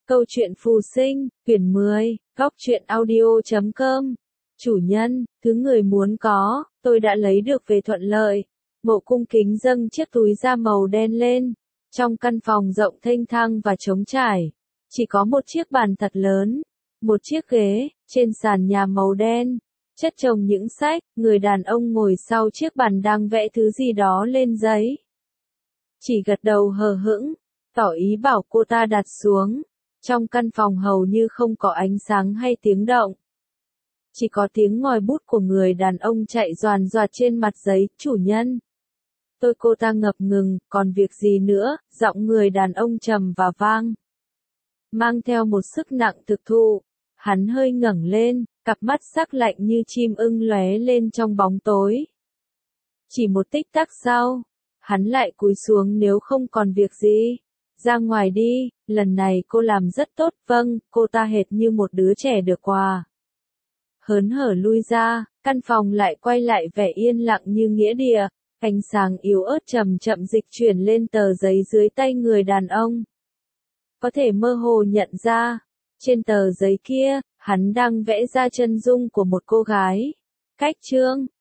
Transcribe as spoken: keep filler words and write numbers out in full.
Câu chuyện phù sinh, quyển mười, góc truyện audio chấm com. Chủ nhân, thứ người muốn có, tôi đã lấy được về thuận lợi. Mộ cung kính dâng chiếc túi da màu đen lên. Trong căn phòng rộng thênh thang và trống trải, chỉ có một chiếc bàn thật lớn, một chiếc ghế, trên sàn nhà màu đen, chất chồng những sách, người đàn ông ngồi sau chiếc bàn đang vẽ thứ gì đó lên giấy. Chỉ gật đầu hờ hững, tỏ ý bảo cô ta đặt xuống. Trong căn phòng hầu như không có ánh sáng hay tiếng động. Chỉ có tiếng ngòi bút của người đàn ông chạy doàn doạt trên mặt giấy, chủ nhân. Tôi cô ta ngập ngừng, còn việc gì nữa, giọng người đàn ông trầm và vang. Mang theo một sức nặng thực thụ, hắn hơi ngẩng lên, cặp mắt sắc lạnh như chim ưng lóe lên trong bóng tối. Chỉ một tích tắc sau, hắn lại cúi xuống nếu không còn việc gì. Ra ngoài đi, lần này cô làm rất tốt, vâng, cô ta hệt như một đứa trẻ được quà. Hớn hở lui ra, căn phòng lại quay lại vẻ yên lặng như nghĩa địa, ánh sáng yếu ớt chậm chậm dịch chuyển lên tờ giấy dưới tay người đàn ông. Có thể mơ hồ nhận ra, trên tờ giấy kia, hắn đang vẽ ra chân dung của một cô gái. Cách chương